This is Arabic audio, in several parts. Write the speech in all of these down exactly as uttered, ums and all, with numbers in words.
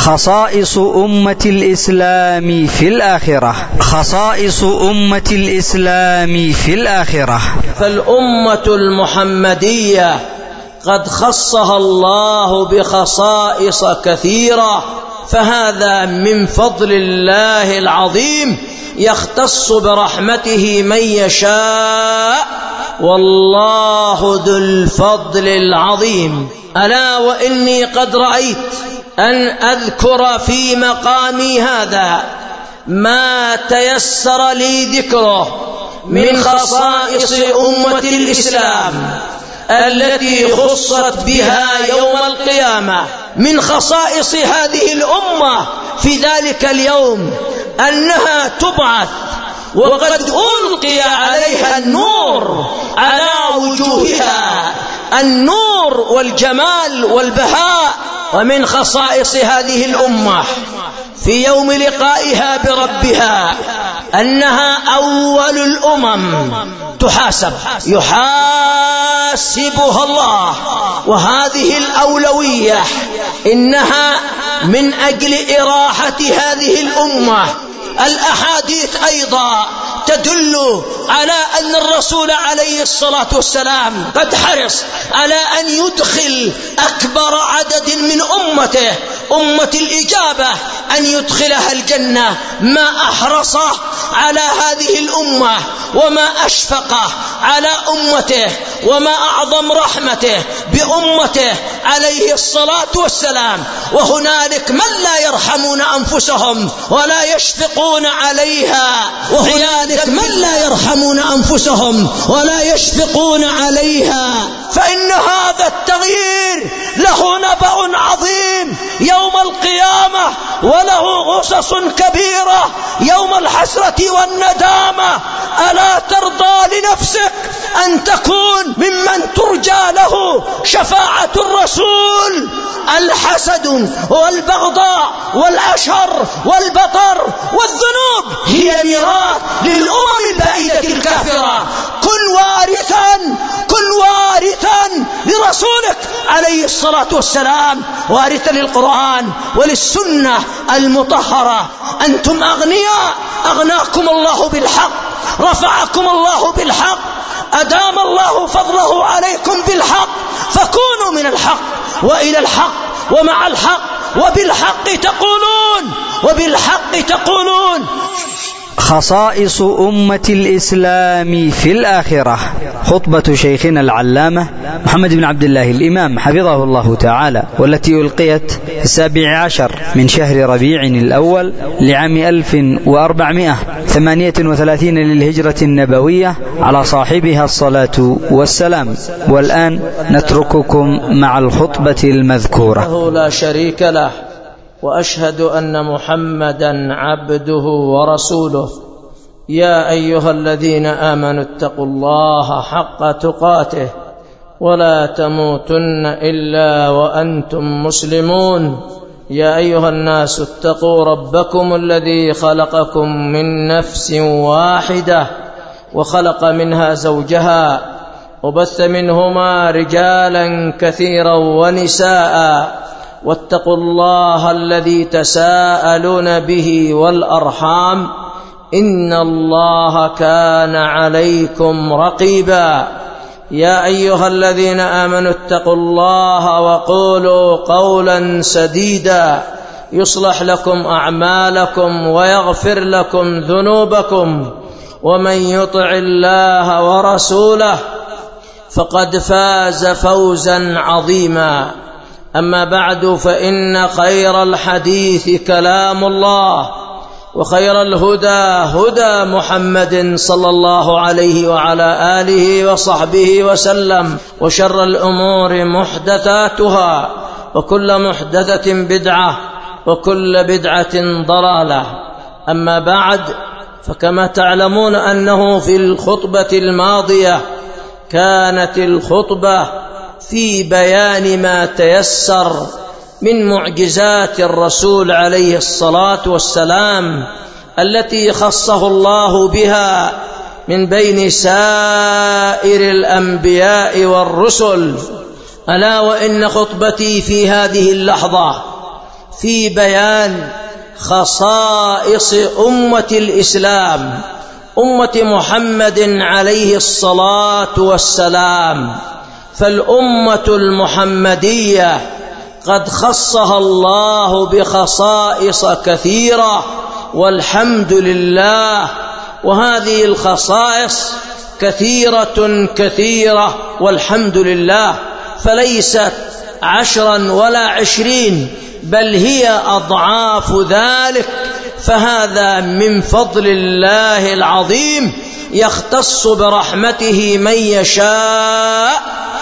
خصائص أمة الإسلام في الآخرة. خصائص أمة الإسلام في الآخرة. فالأمة المحمدية قد خصها الله بخصائص كثيرة، فهذا من فضل الله العظيم، يختص برحمته من يشاء، والله ذو الفضل العظيم. ألا وإني قد رأيت أن أذكر في مقامي هذا ما تيسر لي ذكره من خصائص أمة الإسلام التي خصت بها يوم القيامة. من خصائص هذه الأمة في ذلك اليوم أنها تبعث وقد ألقي عليها النور على وجوهها، النور والجمال والبهاء. ومن خصائص هذه الأمة في يوم لقائها بربها أنها أول الأمم تحاسب، يحاسبها الله. وهذه الأولوية إنها من أجل إراحة هذه الأمة. الأحاديث أيضا تدل على أن الرسول عليه الصلاة والسلام قد حرص على أن يدخل أكبر عدد من أمته، أمة الإجابة، أن يدخلها الجنة. ما أحرص على هذه الأمة وما أشفق على أمته وما أعظم رحمته بأمته عليه الصلاة والسلام. وهنالك من لا يرحمون أنفسهم ولا يشفقون عليها، وهنالك من لا يرحمون أنفسهم ولا يشفقون عليها. فإن هذا التغيير له نبأ عظيم يوم القيامة، وله غصص كبيرة يوم الحسرة والندامة. ألا ترضى لنفسك أن تكون ممن ترجى له شفاعة الرسول؟ الحسد والبغضاء والأشر والبطر والذنوب هي ميراث للأمم البعيدة الكافرة. كن وارثا، كن وارثا لرسولك عليه الصلاة والسلام، وارثا للقرآن وللسنة المطهرة. أنتم أغنياء، أغناكم الله بالحق، رفعكم الله بالحق، أدام الله فضله عليكم بالحق. فكونوا من الحق وإلى الحق ومع الحق، وبالحق تقولون، وبالحق تقولون. خصائص أمة الإسلام في الآخرة. خطبة شيخنا العلامة محمد بن عبد الله الإمام حفظه الله تعالى، والتي ألقيت في السابع عشر من شهر ربيع الأول لعام ألف وأربعمائة وثمانية وثلاثين للهجرة النبوية، على صاحبها الصلاة والسلام. والآن نترككم مع الخطبة المذكورة. لا شريك له، وأشهد أن محمدا عبده ورسوله. يا أيها الذين آمنوا اتقوا الله حق تقاته ولا تموتن إلا وأنتم مسلمون. يا أيها الناس اتقوا ربكم الذي خلقكم من نفس واحدة وخلق منها زوجها وبث منهما رجالا كثيرا ونساء. واتقوا الله الذي تساءلون به والأرحام، إن الله كان عليكم رقيبا. يا أيها الذين آمنوا اتقوا الله وقولوا قولا سديدا يصلح لكم أعمالكم ويغفر لكم ذنوبكم، ومن يطع الله ورسوله فقد فاز فوزا عظيما. أما بعد، فإن خير الحديث كلام الله، وخير الهدى هدى محمد صلى الله عليه وعلى آله وصحبه وسلم، وشر الأمور محدثاتها، وكل محدثة بدعة، وكل بدعة ضلالة. أما بعد، فكما تعلمون أنه في الخطبة الماضية كانت الخطبة في بيان ما تيسر من معجزات الرسول عليه الصلاة والسلام التي خصه الله بها من بين سائر الأنبياء والرسل. ألا وإن خطبتي في هذه اللحظة في بيان خصائص أمة الإسلام، أمة محمد عليه الصلاة والسلام. فالأمة المحمدية قد خصها الله بخصائص كثيرة والحمد لله، وهذه الخصائص كثيرة كثيرة والحمد لله، فليست عشرا ولا عشرين، بل هي أضعاف ذلك. فهذا من فضل الله العظيم، يختص برحمته من يشاء،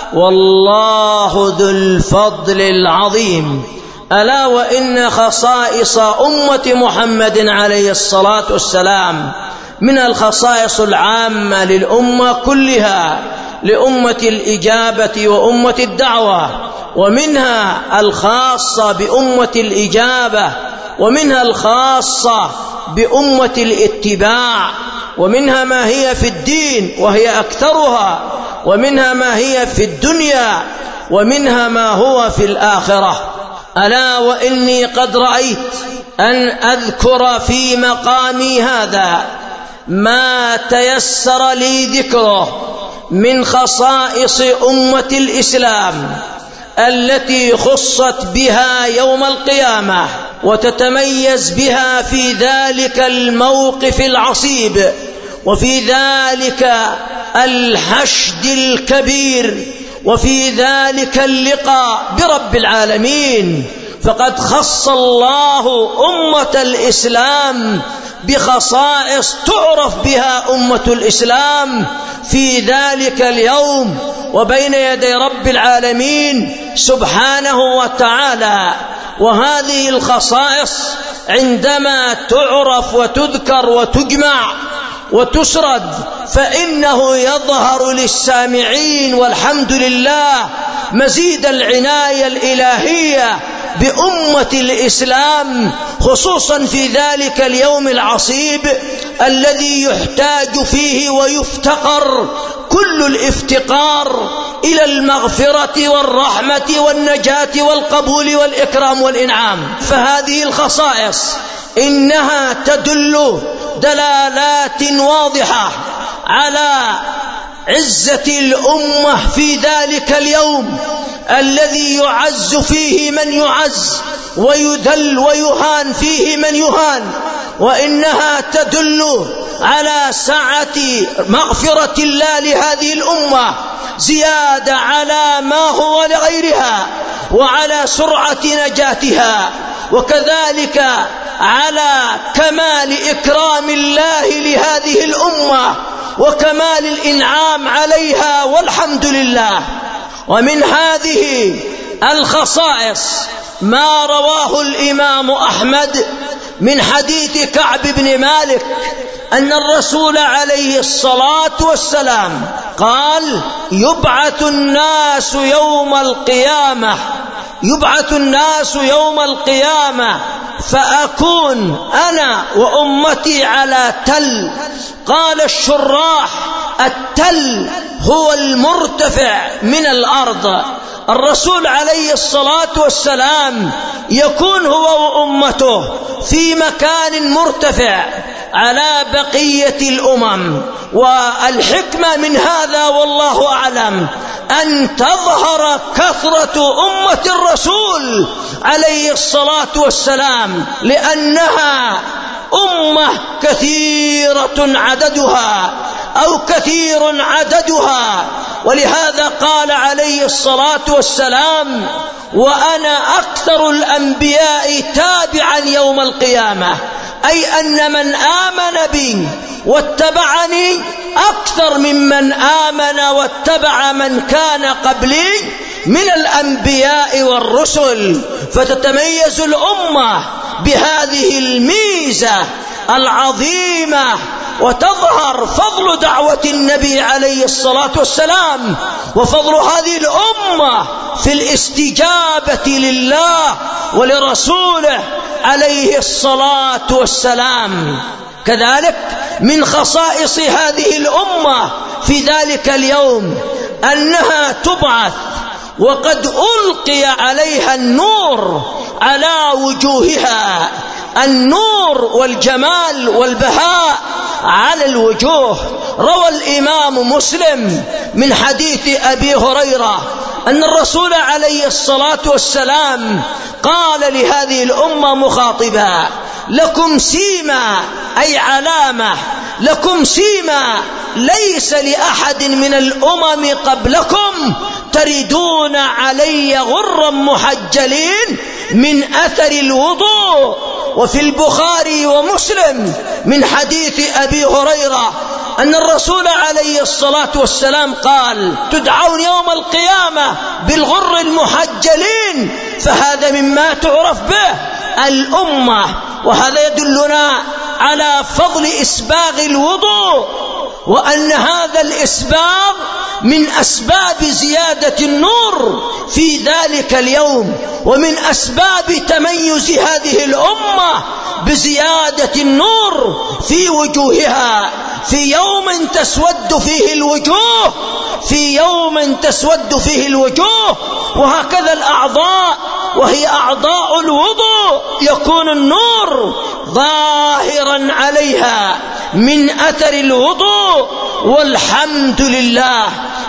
والله ذو الفضل العظيم. ألا وإن خصائص أمة محمد عليه الصلاة والسلام من الخصائص العامة للأمة كلها، لأمة الإجابة وأمة الدعوة، ومنها الخاصة بأمة الإجابة، ومنها الخاصة بأمة الاتباع، ومنها ما هي في الدين وهي أكثرها، ومنها ما هي في الدنيا، ومنها ما هو في الآخرة. ألا وإني قد رأيت أن أذكر في مقامي هذا ما تيسر لي ذكره من خصائص أمة الإسلام التي خصت بها يوم القيامة، وتتميز بها في ذلك الموقف العصيب، وفي ذلك الحشد الكبير، وفي ذلك اللقاء برب العالمين. فقد خص الله أمة الإسلام بخصائص تعرف بها أمة الإسلام في ذلك اليوم وبين يدي رب العالمين سبحانه وتعالى. وهذه الخصائص عندما تعرف وتذكر وتجمع وتسرد فإنه يظهر للسامعين والحمد لله مزيد العناية الإلهية بأمة الإسلام، خصوصا في ذلك اليوم العصيب الذي يحتاج فيه ويفتقر كل الافتقار إلى المغفرة والرحمة والنجاة والقبول والإكرام والإنعام. فهذه الخصائص إنها تدل دلالات واضحة على عزة الأمة في ذلك اليوم الذي يعز فيه من يعز ويذل ويهان فيه من يهان، وإنها تدل على سعة مغفرة الله لهذه الأمة زيادة على ما هو لغيرها، وعلى سرعة نجاتها، وكذلك على كمال إكرام الله لهذه الأمة وكمال الإنعام عليها والحمد لله. ومن هذه الخصائص ما رواه الإمام أحمد من حديث كعب بن مالك أن الرسول عليه الصلاة والسلام قال: يبعث الناس يوم القيامة يبعث الناس يوم القيامة فأكون أنا وأمتي على تل. قال الشراح: التل هو المرتفع من الأرض. الرسول عليه الصلاة والسلام يكون هو وأمته في مكان مرتفع على بقية الأمم. والحكمة من هذا والله أعلم أن تظهر كثرة أمة الرسول عليه الصلاة والسلام، لأنها أمة كثيرة عددها أو كثير عددها. ولهذا قال عليه الصلاة والسلام: وأنا أكثر الأنبياء تابعا يوم القيامة، أي أن من آمن بي واتبعني أكثر ممن آمن واتبع من كان قبلي من الأنبياء والرسل. فتتميز الأمة بهذه الميزة العظيمة، وتظهر فضل دعوة النبي عليه الصلاة والسلام وفضل هذه الأمة في الاستجابة لله ولرسوله عليه الصلاة والسلام. كذلك من خصائص هذه الأمة في ذلك اليوم أنها تبعث وقد ألقي عليها النور على وجوهها النور والجمال والبهاء على الوجوه. روى الإمام مسلم من حديث أبي هريرة أن الرسول عليه الصلاة والسلام قال لهذه الأمة مخاطبا: لكم سيما، أي علامة، لكم سيما ليس لأحد من الأمم قبلكم تردون علي غرا محجلين من أثر الوضوء. وفي البخاري ومسلم من حديث أبي هريرة أن الرسول عليه الصلاة والسلام قال: تدعون يوم القيامة بالغر المحجلين، فهذا مما تعرف به الأمة. وهذا يدلنا على فضل إسباغ الوضوء، وأن هذا الإسباغ من أسباب زيادة النور في ذلك اليوم، ومن أسباب تميز هذه الأمة بزيادة النور في وجوهها، في يوم تسود فيه الوجوه، في يوم تسود فيه الوجوه. وهكذا الأعضاء، وهي أعضاء الوضوء، يكون النور ظاهرا عليها من أثر الوضوء، والحمد لله.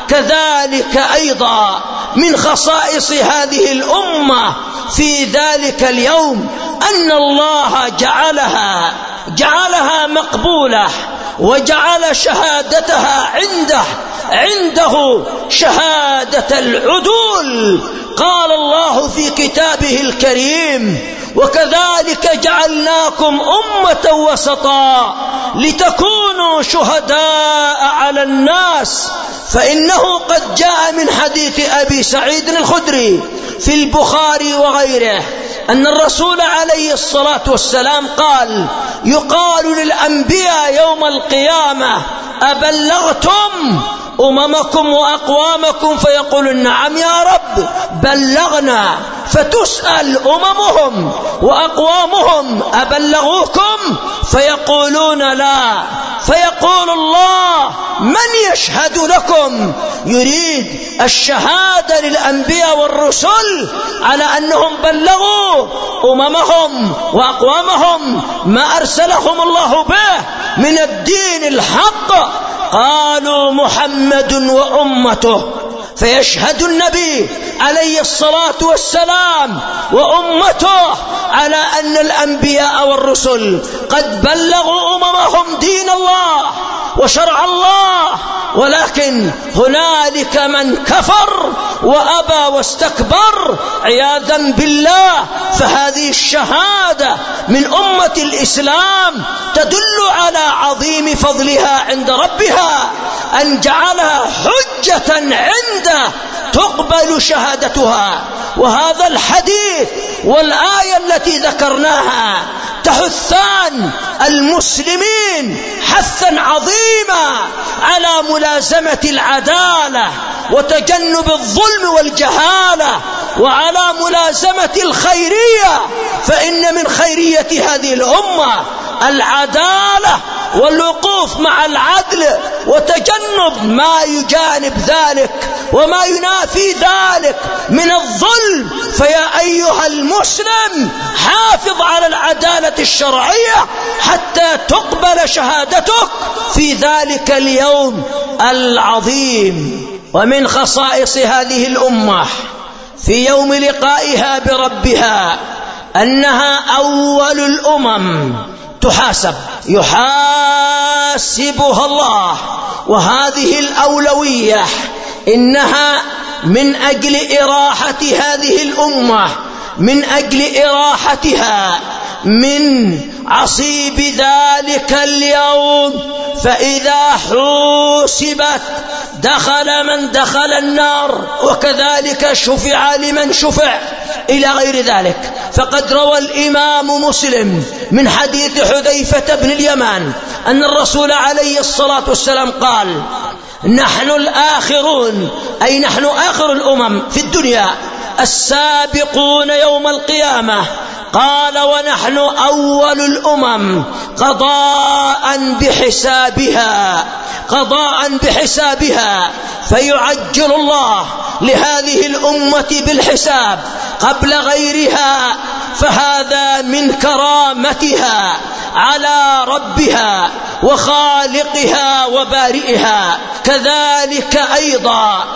كذلك أيضا من خصائص هذه الأمة في ذلك اليوم أن الله جعلها جعلها مقبولة، وجعل شهادتها عنده عنده شهادة العدول. قال الله في كتابه الكريم: وكذلك جعلناكم أمة وسطا لتكونوا شهداء على الناس. فإنه قد جاء من حديث أبي سعيد الخدري في البخاري وغيره أن الرسول عليه الصلاة والسلام قال: يقال للأنبياء يوم القيامة: أبلغتم أممكم وأقوامكم؟ فيقول: نعم يا رب بلغنا. فتسأل أممهم وأقوامهم: أبلغوكم؟ فيقولون: لا. فيقول الله: من يشهد لكم؟ يريد الشهادة للأنبياء والرسل على أنهم بلغوا أممهم وأقوامهم ما أرسلهم الله به من الدين الحق. قالوا: محمد وأمته. فيشهد النبي عليه الصلاة والسلام وأمته على أن الأنبياء والرسل قد بلغوا أممهم دين الله وشرع الله، ولكن هنالك من كفر وأبى واستكبر عياذا بالله. فهذه الشهادة من أمة الإسلام تدل على عظيم فضلها عند ربها، أن جعلها حجة عنده تقبل شهادتها. وهذا الحديث والآية التي ذكرناها تحثان المسلمين حثا عظيما على ملازمة العدالة وتجنب الظلم والجهالة، وعلى ملازمة الخيرية. فإن من خيرية هذه الأمة العدالة والوقوف مع العدل، وتجنب ما يجانب ذلك وما ينافي ذلك من الظلم. فيا أيها المسلم، حافظ على العدالة الشرعية حتى تقبل شهادتك في ذلك اليوم العظيم. ومن خصائص هذه الأمة في يوم لقائها بربها أنها أول الأمم تحاسب، يحاسبها الله. وهذه الأولوية إنها من أجل إراحة هذه الأمة، من أجل إراحتها من عصيب ذلك اليوم. فإذا حوسبت دخل من دخل النار، وكذلك شفع لمن شفع، إلى غير ذلك. فقد روى الإمام مسلم من حديث حذيفة بن اليمان أن الرسول عليه الصلاة والسلام قال: نحن الآخرون، أي نحن آخر الأمم في الدنيا، السابقون يوم القيامة. قال: ونحن أول الأمم قضاء بحسابها، قضاء بحسابها. فيعجل الله لهذه الأمة بالحساب قبل غيرها، فهذا من كرامتها على ربها وخالقها وبارئها. كذلك أيضا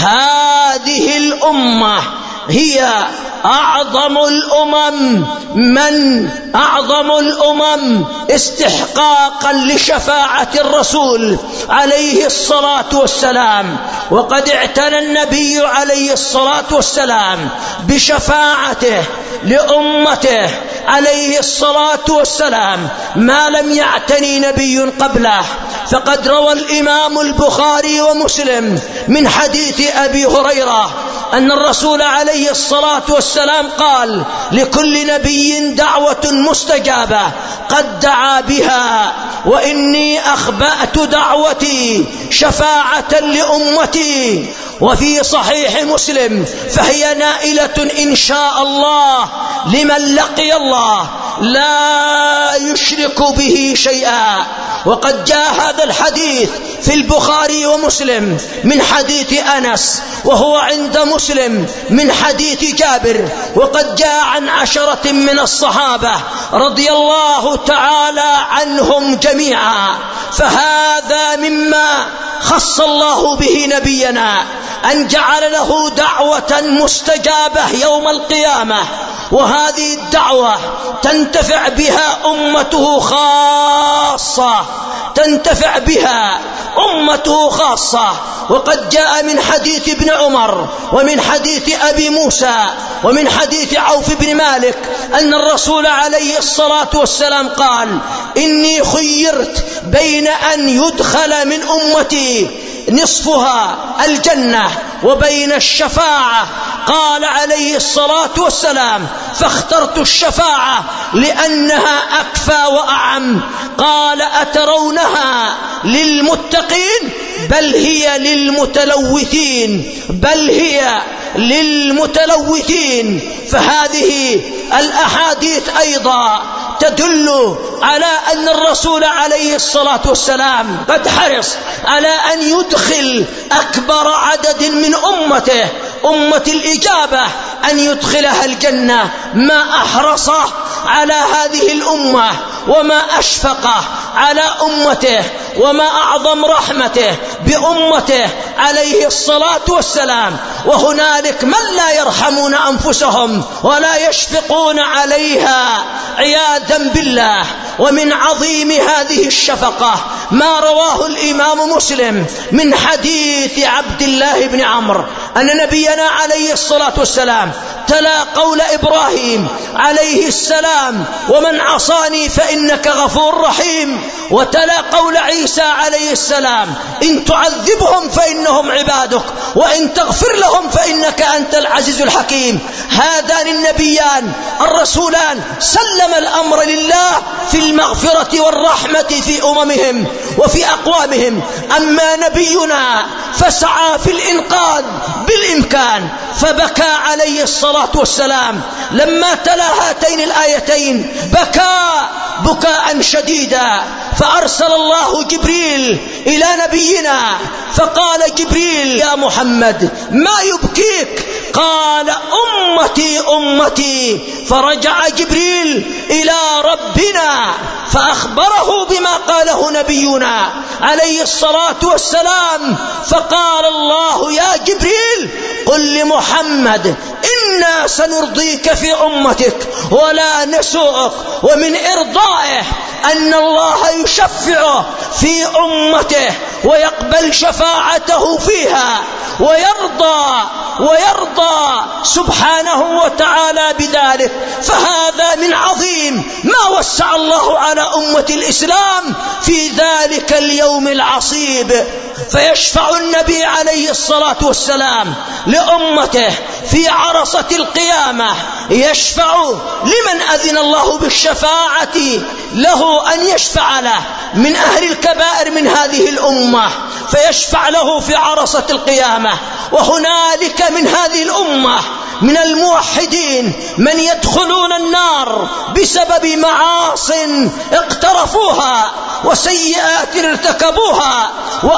هذه الأمة هي أعظم الأمم من أعظم الأمم استحقاقا لشفاعة الرسول عليه الصلاة والسلام. وقد اعتنى النبي عليه الصلاة والسلام بشفاعته لأمته عليه الصلاة والسلام ما لم يعتني نبي قبله. فقد روى الإمام البخاري ومسلم من حديث أبي هريرة أن الرسول عليه الصلاة والسلام قال: لكل نبي دعوة مستجابة قد دعا بها، وإني أخبأت دعوتي شفاعة لأمتي. وفي صحيح مسلم: فهي نائلة إن شاء الله لمن لقي الله لا يشرك به شيئا. وقد جاء هذا الحديث في البخاري ومسلم من حديث أنس، وهو عند مسلم من حديث جابر. وقد جاء عن عشرة من الصحابة رضي الله تعالى عنهم جميعا. فهذا مما خص الله به نبينا، أن جعل له دعوة مستجابة يوم القيامة، وهذه الدعوة تنتفع بها أمته خاصة، تنتفع بها أمته خاصة. وقد جاء من حديث ابن عمر ومن حديث أبي موسى ومن حديث عوف بن مالك أن الرسول عليه الصلاة والسلام قال: إني خيرت بين أن يدخل من أمتي نصفها الجنة وبين الشفاعة. قال عليه الصلاة والسلام: فاخترت الشفاعة لأنها أكفى وأعم. قال: أترونها للمتقين؟ بل هي للمتلوثين، بل هي للمتلوثين. فهذه الأحاديث أيضا تدل على أن الرسول عليه الصلاة والسلام قد حرص على أن يدخل أكبر عدد من أمته، أمة الإجابة، أن يدخلها الجنة. ما أحرصه على هذه الأمة وما أشفقه على أمته وما أعظم رحمته بأمته عليه الصلاة والسلام. وهنالك من لا يرحمون أنفسهم ولا يشفقون عليها عياذا بالله. ومن عظيم هذه الشفقة ما رواه الإمام مسلم من حديث عبد الله بن عمرو أن نبينا عليه الصلاة والسلام تلا قول إبراهيم عليه السلام: ومن عصاني فإنك غفور رحيم. وتلا قول عيسى عليه السلام: إن تعذبهم فإنهم عبادك وإن تغفر لهم فإنك أنت العزيز الحكيم. هذان النبيان الرسولان سلم الأمر لله في المغفرة والرحمة في أممهم وفي أقوامهم. أما نبينا فسعى في الإنقاذ بالإمكان، فبكى عليه الصلاة والسلام لما تلا هاتين الآيتين، بكى بكاء شديدا. فأرسل الله جبريل إلى نبينا فقال جبريل: يا محمد ما يبكيك؟ قال: أمتي أمتي. فرجع جبريل إلى ربنا فأخبره بما قاله نبينا عليه الصلاة والسلام. فقال الله: يا جبريل قل لمحمد إنا سنرضيك في أمتك ولا نسوءك. ومن إرضائه أن الله يشفعه في أمته ويقبل شفاعته فيها ويرضى ويرضى سبحانه وتعالى بذلك. فهذا من عظيم ما وسع الله على أمة الإسلام في ذلك اليوم العصيب. فيشفع النبي عليه الصلاة والسلام لأمته في عرصة القيامة، يشفع لمن أذن الله بالشفاعة له أن يشفع له من أهل الكبائر من هذه الأمة، فيشفع له في عرصة القيامة. وهنالك من هذه الأمة من الموحدين من يدخلون النار بسبب معاص اقترفوها وسيئات ارتكبوها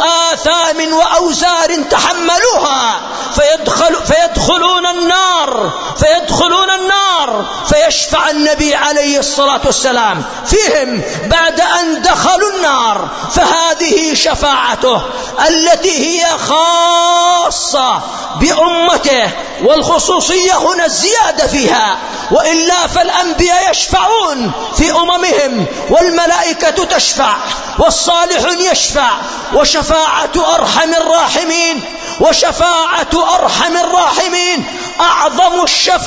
وآثام وأوزار تحملوها، فيدخل فيدخلون النار فيدخلون النار فيشفع النبي عليه الصلاة والسلام فيهم بعد أن دخلوا النار. فهذه شفاعته التي هي خاصة بأمته، والخصوصية هنا الزيادة فيها، وإلا فالأنبياء يشفعون في أممهم، والملائكة تشفع، والصالحون يشفع، وشفاعة أرحم الراحمين وشفاعة أرحم الراحمين أعظم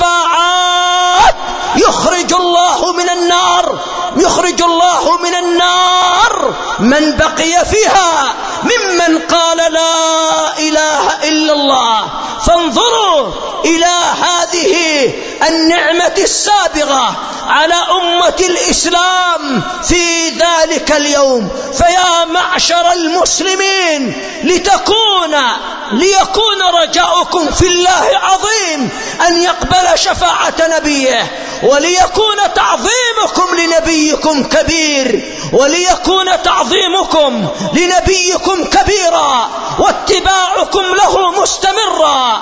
الشفاعات. يخرج الله من النار يخرج الله من النار من بقي فيها ممن قال لا إله إلا الله. فانظروا إلى هذه النعمة السابغة على أمة الإسلام في ذلك اليوم. فيا معشر المسلمين، لتكون ليكون رجاؤكم في الله عظيم أن يقبل شفاعة نبيه، وليكون تعظيمكم لنبيكم كبير، وليكون تعظيمكم لنبيكم كبيرا، واتباعكم له مستمرا،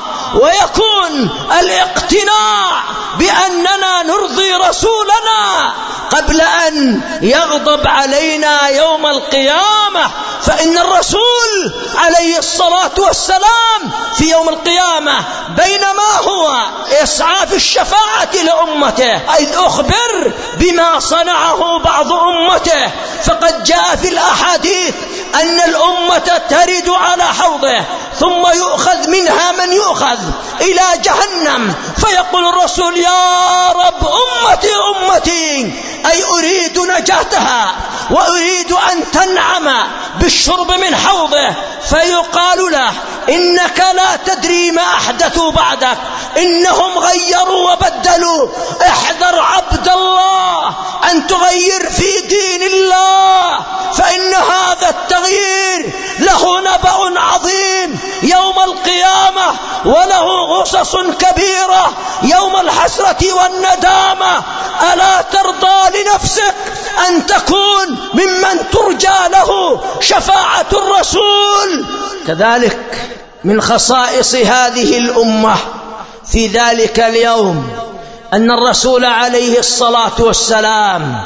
ويكون الاقتناع بأننا نرضي رسولنا قبل أن يغضب علينا يوم القيامة. فإن الرسول عليه الصلاة والسلام في يوم القيامة بينما هو يسعى في الشفاعة لأمته إذ أخبر بما صنعه بعض أمته، فقد جاء في الأحاديث أن الأمة ترد على حوضه ثم يؤخذ منها من يؤخذ إلى جهنم، فيقول الرسول يا رب أمتي أمتي، أي أريد نجاتها وأريد أن تنعم بالشرب من حوضه. فيقال له إنك لا تدري ما أحدثوا بعدك، إنهم غيروا وبدلوا، احذر عبد الله أن تغير في دين الله، فإن هذا التغيير له نبأ عظيم يوم القيامة، وله غصص كبيرة يوم الحسرة والندامة. ألا ترضى لنفسك أن تكون ممن ترجى له شفاعة الرسول؟ كذلك من خصائص هذه الأمة في ذلك اليوم أن الرسول عليه الصلاة والسلام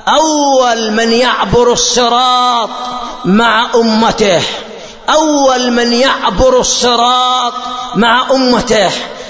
أول من يعبر الصراط مع أمته أول من يعبر الصراط مع أمته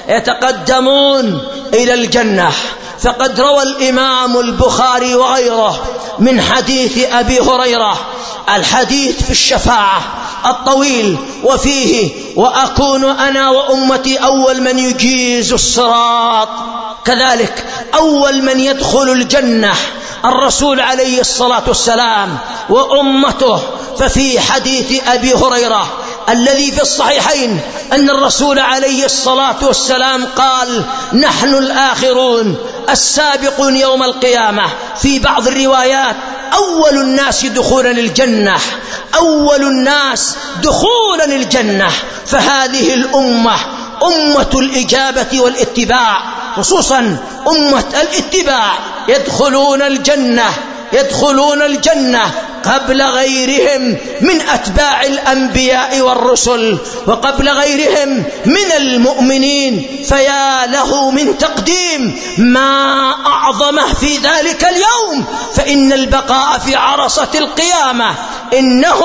يتقدمون إلى الجنة. فقد روى الإمام البخاري وغيره من حديث أبي هريرة الحديث في الشفاعة الطويل، وفيه وأكون أنا وأمتي أول من يجيز الصراط. كذلك أول من يدخل الجنة الرسول عليه الصلاة والسلام وأمته. ففي حديث أبي هريرة الذي في الصحيحين أن الرسول عليه الصلاة والسلام قال نحن الآخرون السابقون يوم القيامة. في بعض الروايات أول الناس دخولا الجنة أول الناس دخولا الجنة. فهذه الأمة أمة الإجابة والاتباع، خصوصا أمة الاتباع يدخلون الجنة يدخلون الجنة قبل غيرهم من أتباع الأنبياء والرسل وقبل غيرهم من المؤمنين. فيا له من تقديم ما أعظمه في ذلك اليوم. فإن البقاء في عرصة القيامة إنه,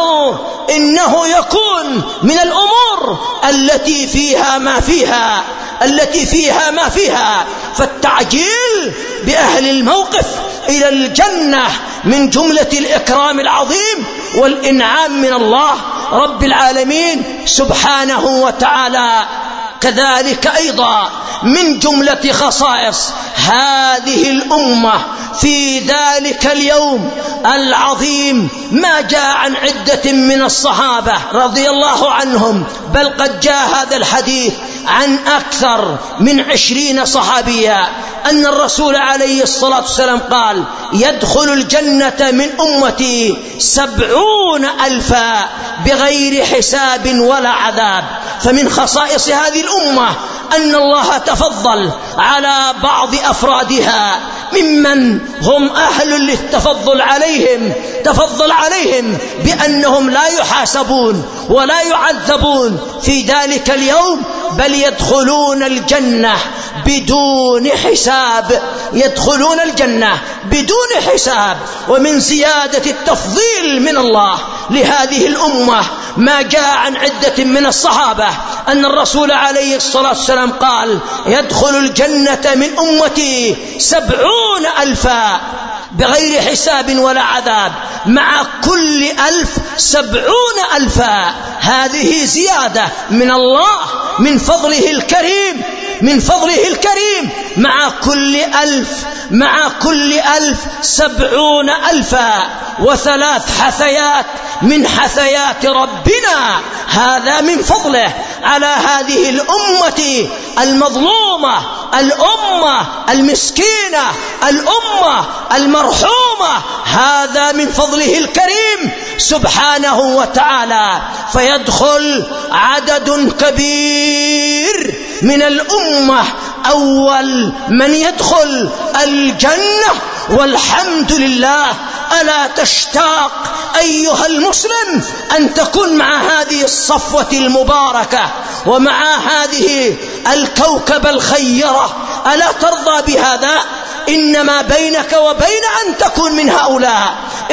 إنه يكون من الأمور التي فيها ما فيها التي فيها ما فيها فالتعجيل بأهل الموقف إلى الجنة من جملة الإكرام العظيم والإنعام من الله رب العالمين سبحانه وتعالى. كذلك أيضا من جملة خصائص هذه الأمة في ذلك اليوم العظيم ما جاء عن عدة من الصحابة رضي الله عنهم، بل قد جاء هذا الحديث عن أكثر من عشرين صحابيا أن الرسول عليه الصلاة والسلام قال يدخل الجنة من أمتي سبعون ألفا بغير حساب ولا عذاب. فمن خصائص هذه الأمة أن الله تفضل على بعض أفرادها ممن هم أهل للتفضل عليهم تفضل عليهم بأنهم لا يحاسبون ولا يعذبون في ذلك اليوم، بل يدخلون الجنة بدون حساب، يدخلون الجنة بدون حساب. ومن زيادة التفضيل من الله لهذه الأمة ما جاء عن عدة من الصحابة أن الرسول عليه الصلاة والسلام قال: يدخل الجنة من أمتي سبعون ألفا بغير حساب ولا عذاب، مع كل ألف سبعون ألفا. هذه زيادة من الله، من فضله الكريم، من فضله الكريم. مع كل ألف مع كل ألف سبعون ألفا، وثلاث حثيات من حثيات ربنا. هذا من فضله على هذه الأمة المظلومة، الأمة المسكينة، الأمة المرحومة. هذا من فضله الكريم سبحانه وتعالى. فيدخل عدد كبير من الأمة أول من يدخل الجنة، والحمد لله. ألا تشتاق أيها المسلم أن تكون مع هذه الصفوة المباركة ومع هذه الكوكب الخيرة؟ ألا ترضى بهذا؟ إنما بينك وبين أن تكون من هؤلاء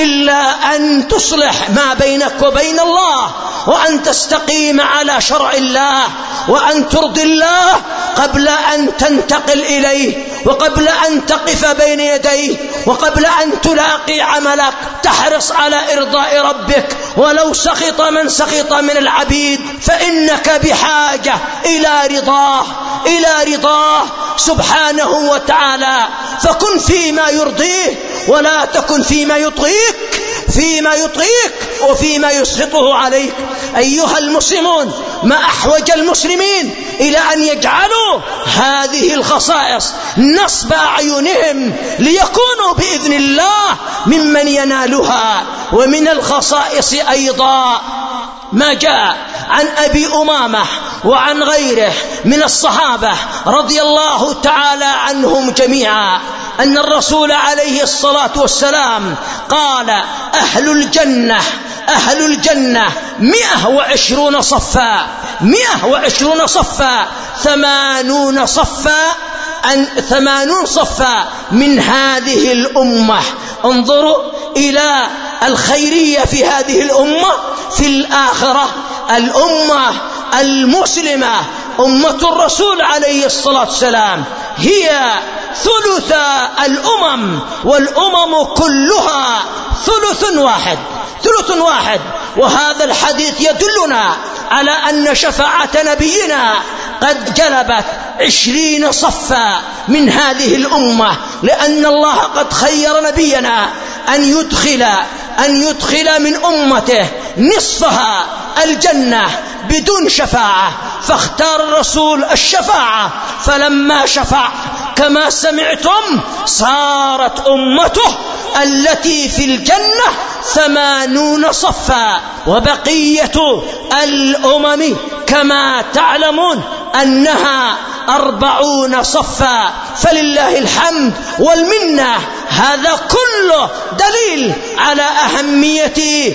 إلا أن تصلح ما بينك وبين الله، وأن تستقيم على شرع الله، وأن ترضي الله قبل أن تنتقل إليه، وقبل أن تقف بين يديه، وقبل أن تلاقي عملك. تحرص على إرضاء ربك ولو سخط من سخط من العبيد، فإنك بحاجة إلى رضاه إلى رضاه سبحانه وتعالى. فكن فيما يرضيه ولا تكن فيما يطغيك، فيما يطغيك وفيما يسخطه عليك. أيها المسلمون، ما أحوج المسلمين إلى أن يجعلوا هذه الخصائص نصب أعينهم ليكونوا بإذن الله ممن ينالها. ومن الخصائص أيضا ما جاء عن أبي أمامة وعن غيره من الصحابة رضي الله تعالى عنهم جميعا أن الرسول عليه الصلاة والسلام قال: أهل الجنة أهل الجنة مئة وعشرون صفا مئة وعشرون صفا ثمانون صفا أن ثمانون صفا من هذه الأمة. انظروا إلى الخيرية في هذه الأمة في الآخرة. الأمة المسلمة أمة الرسول عليه الصلاة والسلام هي ثلث الأمم، والأمم كلها ثلث واحد ثلث واحد. وهذا الحديث يدلنا على أن شفاعة نبينا قد جلبت عشرين صفا من هذه الأمة، لأن الله قد خير نبينا أن يدخل أن يدخل من أمته نصفها الجنة بدون شفاعة، فاختار الرسول الشفاعة. فلما شفع كما سمعتم صارت أمته التي في الجنة ثمانون صفا، وبقية الأمم كما تعلمون أنها أربعون صفا. فلله الحمد والمنة. هذا كله دليل على أهمية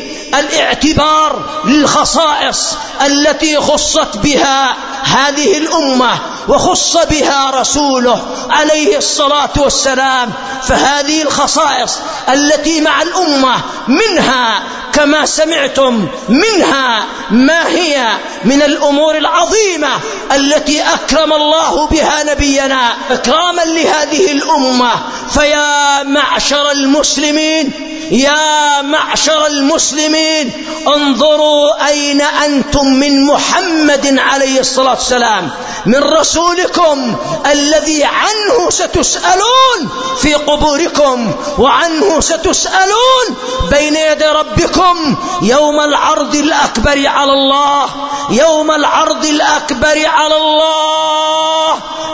الاعتبار للخصائص التي خصت بها هذه الأمة وخص بها رسوله عليه الصلاة والسلام. فهذه الخصائص التي مع الأمة منها كما سمعتم منها ما هي من الأمور العظيمة التي أكرم الله بها نبينا إكراما لهذه الأمة. فيا معشر المسلمين يا معشر المسلمين انظروا أين أنتم من محمد عليه الصلاة والسلام، من رسولكم الذي عنه ستسألون في قبوركم، وعنه ستسألون بين يدي ربكم يوم العرض الأكبر على الله. يوم العرض الأكبر على الله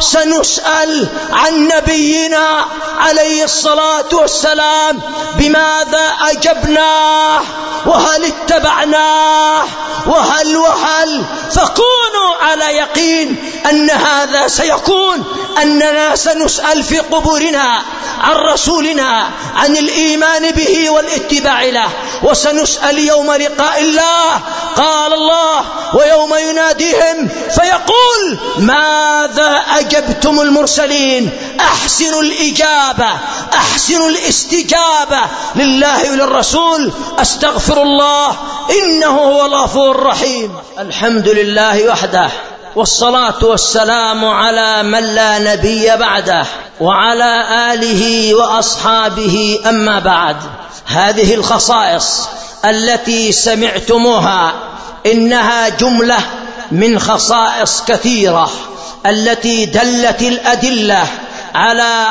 سنسأل عن نبينا عليه الصلاة والسلام بماذا أجبناه، وهل اتبعناه، وهل وهل. فكونوا كونوا على يقين أن هذا سيكون، أننا سنسأل في قبورنا عن رسولنا، عن الإيمان به والاتباع له، وسنسأل يوم لقاء الله. قال الله: ويوم يناديهم فيقول ماذا أجبتم المرسلين. أحسنوا الإجابة، أحسنوا الاستجابة لله وللرسول. أستغفر الله إنه هو الغفور الرحيم. الحمد لله وحده، والصلاة والسلام على من لا نبي بعده، وعلى آله وأصحابه. أما بعد، هذه الخصائص التي سمعتموها إنها جملة من خصائص كثيرة التي دلت الأدلة على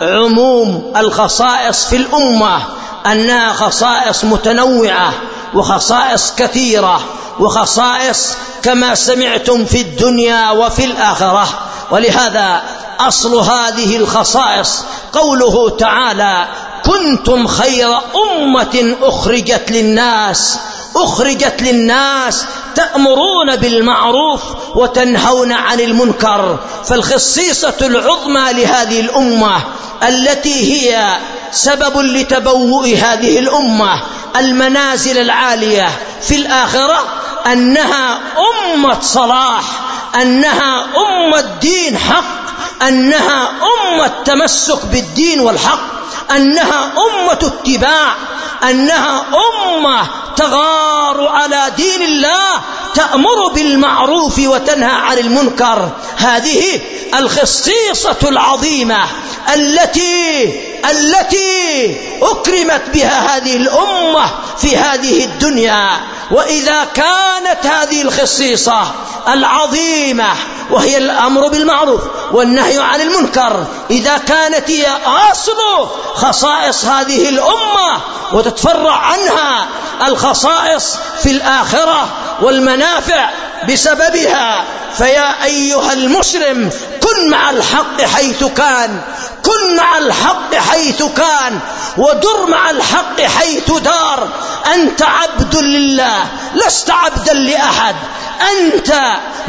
عموم الخصائص في الأمة، أنها خصائص متنوعة وخصائص كثيرة، وخصائص كما سمعتم في الدنيا وفي الآخرة. ولهذا أصل هذه الخصائص قوله تعالى: كنتم خير أمة أخرجت للناس. أخرجت للناس تأمرون بالمعروف وتنهون عن المنكر. فالخصيصة العظمى لهذه الأمة التي هي سبب لتبوء هذه الأمة المنازل العالية في الآخرة أنها أمة صلاح، أنها أمة دين حق، أنها أمة تمسك بالدين والحق، أنها أمة اتباع، أنها أمة تغار على دين الله، تأمر بالمعروف وتنهى عن المنكر. هذه الخصيصة العظيمة التي التي أكرمت بها هذه الأمة في هذه الدنيا. وإذا كانت هذه الخصيصة العظيمة وهي الأمر بالمعروف والنهي عن المنكر، إذا كانت هي أصل خصائص هذه الأمة وتتفرع عنها الخصائص في الآخرة والمنافع بسببها، فيا أيها المسلم كن مع الحق حيث كان، كن مع الحق حيث كان، ودر مع الحق حيث دار. أنت عبد لله، لست عبدا لأحد. أنت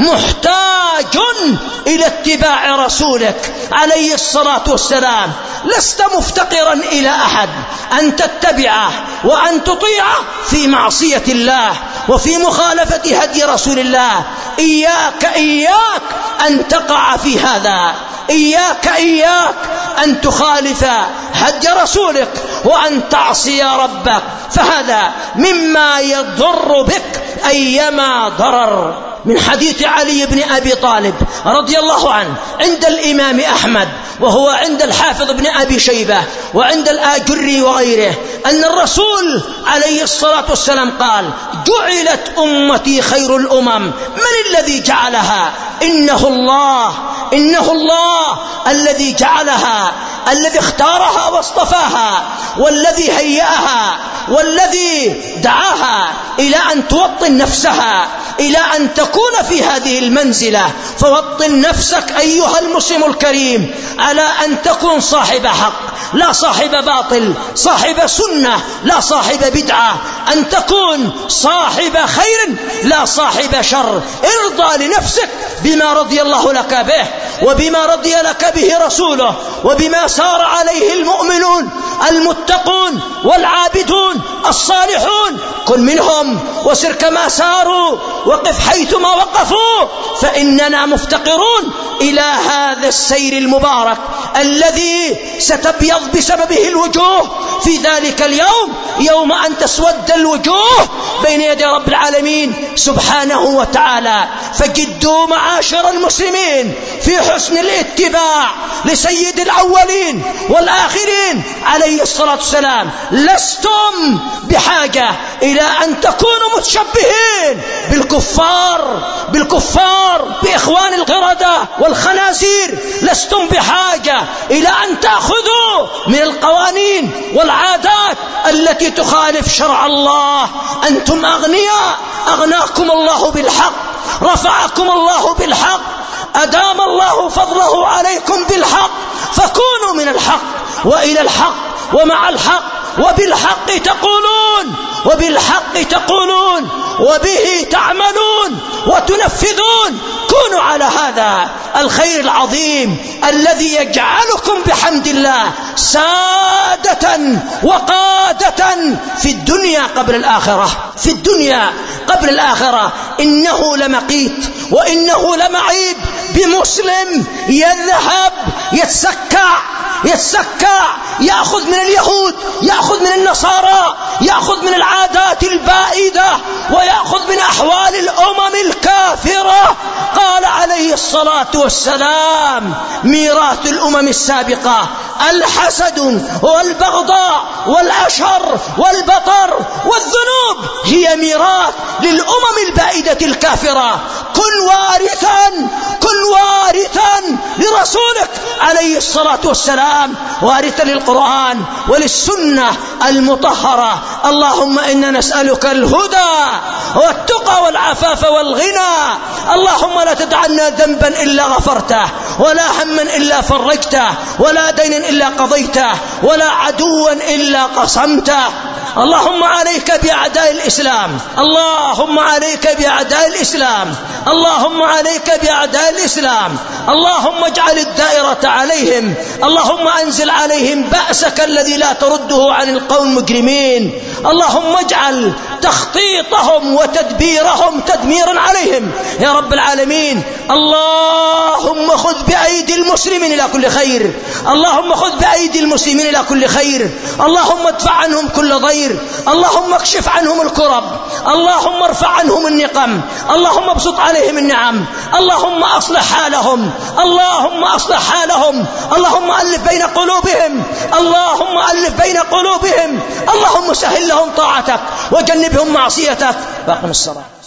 محتاج إلى اتباع رسولك عليه الصلاة والسلام، لست مفتقرا إلى أحد أن تتبعه وأن تطيعه في معصية الله وفي مخالفة هدي رسول الله. إياك إياك أن تقع في هذا، إياك إياك أن تخالف هدي رسولك وأن تعصي ربك، فهذا مما يضر بك أيما ضرر. من حديث علي بن أبي طالب رضي الله عنه عند الإمام أحمد، وهو عند الحافظ بن أبي شيبة وعند الآجري وغيره، أن الرسول عليه الصلاة والسلام قال: جعلت أمتي خير الأمم. من الذي جعلها؟ إنه الله، إنه الله الذي جعلها، الذي اختارها واصطفاها، والذي هيأها، والذي دعاها إلى أن توطن نفسها، إلى أن تكون في هذه المنزلة. فوطن نفسك أيها المسلم الكريم على أن تكون صاحب حق لا صاحب باطل، صاحب سنة لا صاحب بدعة، أن تكون صاحب خير لا صاحب شر. ارضى لنفسك بما رضي الله لك به، وبما رضي لك به رسوله، وبما سار عليه المؤمنون المتقون والعابدون الصالحون. كن منهم وسر كما ساروا، وقف حيثما وقفوا، فإننا مفتقرون إلى هذا السير المبارك الذي ستبيض بسببه الوجوه في ذلك اليوم، يوم أن تسود الوجوه بين يدي رب العالمين سبحانه وتعالى. فجدوا معاشر المسلمين في حسن الاتباع لسيد الأولين والآخرين عليه الصلاة والسلام. لستم بحاجة إلى أن تكونوا متشبهين بالكفار بالكفار بإخوان القردة والخنازير. لستم بحاجة إلى أن تأخذوا من القوانين والعادات التي تخالف شرع الله. أنتم أغنياء، أغناكم الله بالحق، رفعكم الله بالحق، أدام الله فضله عليكم بالحق. فكونوا من الحق وإلى الحق ومع الحق، وبالحق تقولون وبالحق تقولون وبه تعملون وتنفذون. كونوا على هذا الخير العظيم الذي يجعلكم بحمد الله سادة وقادة في الدنيا قبل الآخرة. في الدنيا قبل الآخرة. إنه لمقيت وإنه لمعيب بمسلم يذهب يتسكع يتسكع يأخذ من اليهود، يأخذ من النصارى، يأخذ من العادات البائدة، ويأخذ من أحوال الأمم الكافرة. قال عليه الصلاة والسلام: ميراث الأمم السابقة الحسد والبغضاء والأشر والبطر والذنوب هي ميراث للأمم البائدة الكافرة. كن وارثا كن وارثا لرسولك عليه الصلاة والسلام، وارثا للقرآن وللسنة المطهرة. اللهم إنا نسألك الهدى والتقى والعفاف والغنى. اللهم لا تدع لنا ذنبا إلا غفرته، ولا هما إلا فرجته، ولا دينا إلا قضيته، ولا عدوا إلا قصمته. اللهم عليك بأعداء الإسلام، اللهم عليك بأعداء الإسلام، اللهم عليك بأعداء الإسلام. اللهم اجعل الدائرة عليهم، اللهم أنزل عليهم بأسك الذي لا ترده عن القوم المجرمين. اللهم اجعل تخطيطهم وتدبيرهم تدميرا عليهم يا رب العالمين. اللهم خذ بأيدي المسلمين إلى كل خير، اللهم خذ بأيدي المسلمين إلى كل خير. اللهم ادفع عنهم كل ضير، اللهم اكشف عنهم الكرب، اللهم ارفع عنهم النقم، اللهم ابسط عليهم النعم، اللهم أصلح حالهم، اللهم أصلح حالهم، اللهم ألف بين قلوبهم، اللهم ألف بين قلوبهم، اللهم سهل لهم طاعتك وجنبهم معصيتك. واقم الصلاة.